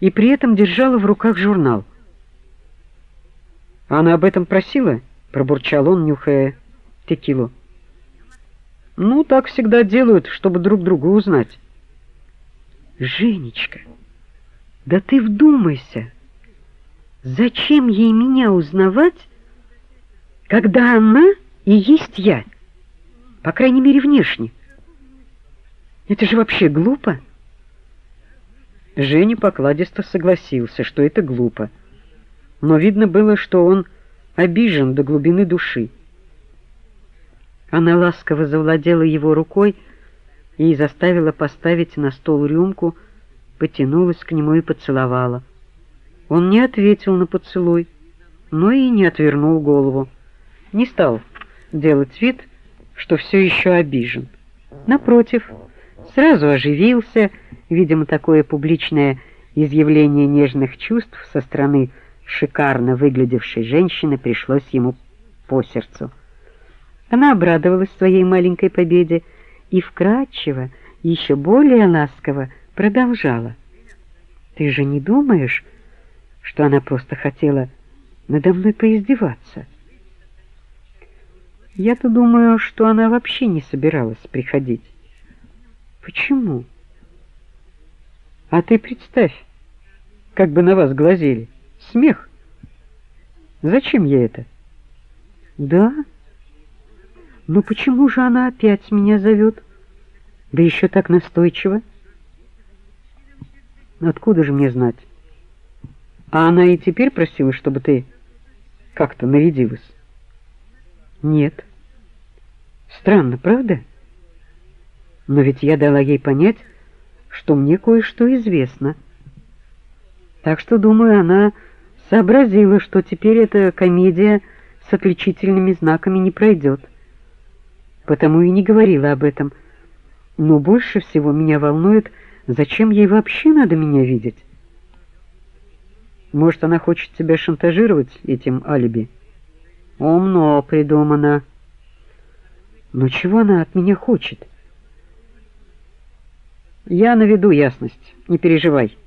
и при этом держала в руках журнал. «Она об этом просила?» — пробурчал он, нюхая текилу. «Ну, так всегда делают, чтобы друг друга узнать». «Женечка, да ты вдумайся! Зачем ей меня узнавать, когда она и есть я? По крайней мере, внешне. Это же вообще глупо». Женя покладисто согласился, что это глупо. Но видно было, что он обижен до глубины души. Она ласково завладела его рукой и заставила поставить на стол рюмку, потянулась к нему и поцеловала. Он не ответил на поцелуй, но и не отвернул голову. Не стал делать вид, что все еще обижен. Напротив, сразу оживился, видимо, такое публичное изъявление нежных чувств со стороны шикарно выглядевшей женщины пришлось ему по сердцу. Она обрадовалась своей маленькой победе и вкратчиво, еще более ласково продолжала. «Ты же не думаешь, что она просто хотела надо мной поиздеваться? Я-то думаю, что она вообще не собиралась приходить». «Почему?» «А ты представь, как бы на вас глазели. Смех. Зачем ей это?» «Да? Но почему же она опять меня зовет? Да еще так настойчиво». «Откуда же мне знать? А она и теперь просила, чтобы ты как-то нарядилась?» «Нет». «Странно, правда? Но ведь я дала ей понять, что мне кое-что известно. Так что, думаю, она сообразила, что теперь эта комедия с отличительными знаками не пройдет. Потому и не говорила об этом. Но больше всего меня волнует, зачем ей вообще надо меня видеть. Может, она хочет тебя шантажировать этим алиби? Умно придумано. Но чего она от меня хочет? Я наведу ясность, не переживай.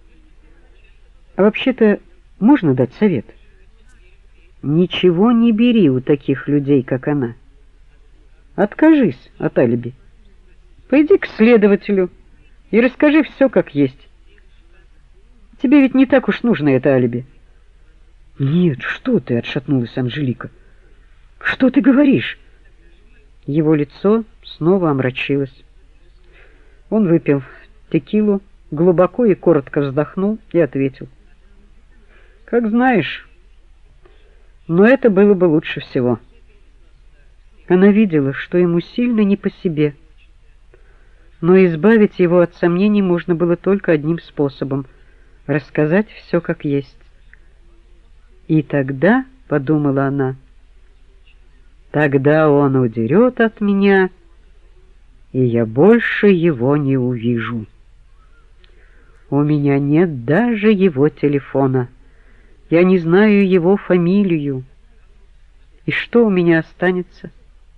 А вообще-то можно дать совет? Ничего не бери у таких людей, как она. Откажись от алиби. Пойди к следователю и расскажи все как есть. Тебе ведь не так уж нужно это алиби. Нет, что ты, отшатнулась Анжелика. Что ты говоришь? Его лицо снова омрачилось. Он выпил текилу, глубоко и коротко вздохнул и ответил: «Как знаешь, но это было бы лучше всего». Она видела, что ему сильно не по себе, но избавить его от сомнений можно было только одним способом — рассказать все как есть. И тогда, — подумала она, — тогда он удерет от меня, и я больше его не увижу. У меня нет даже его телефона. Я не знаю его фамилию. И что у меня останется?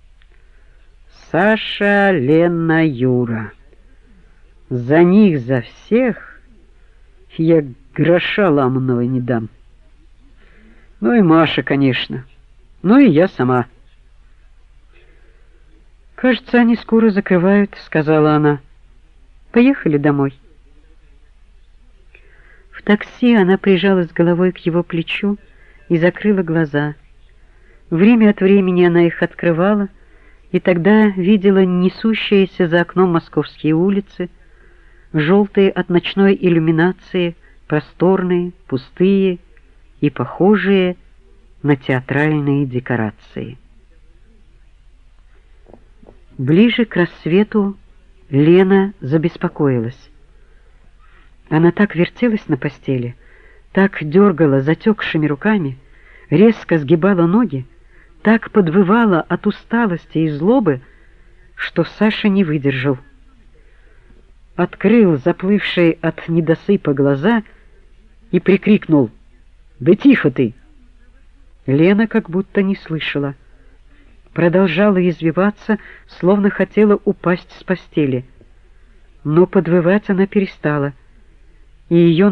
Саша, Лена, Юра. За них, за всех я гроша ломаного не дам. Ну и Маша, конечно. Ну и я сама. «Кажется, они скоро закрывают», — сказала она. «Поехали домой». В такси она прижалась головой к его плечу и закрыла глаза. Время от времени она их открывала, и тогда видела несущиеся за окном московские улицы, желтые от ночной иллюминации, просторные, пустые и похожие на театральные декорации. Ближе к рассвету Лена забеспокоилась. Она так вертелась на постели, так дергала затекшими руками, резко сгибала ноги, так подвывала от усталости и злобы, что Саша не выдержал. Открыл заплывшие от недосыпа глаза и прикрикнул: «Да тихо ты!» Лена как будто не слышала. Продолжала извиваться, словно хотела упасть с постели. Но подвывать она перестала, и ее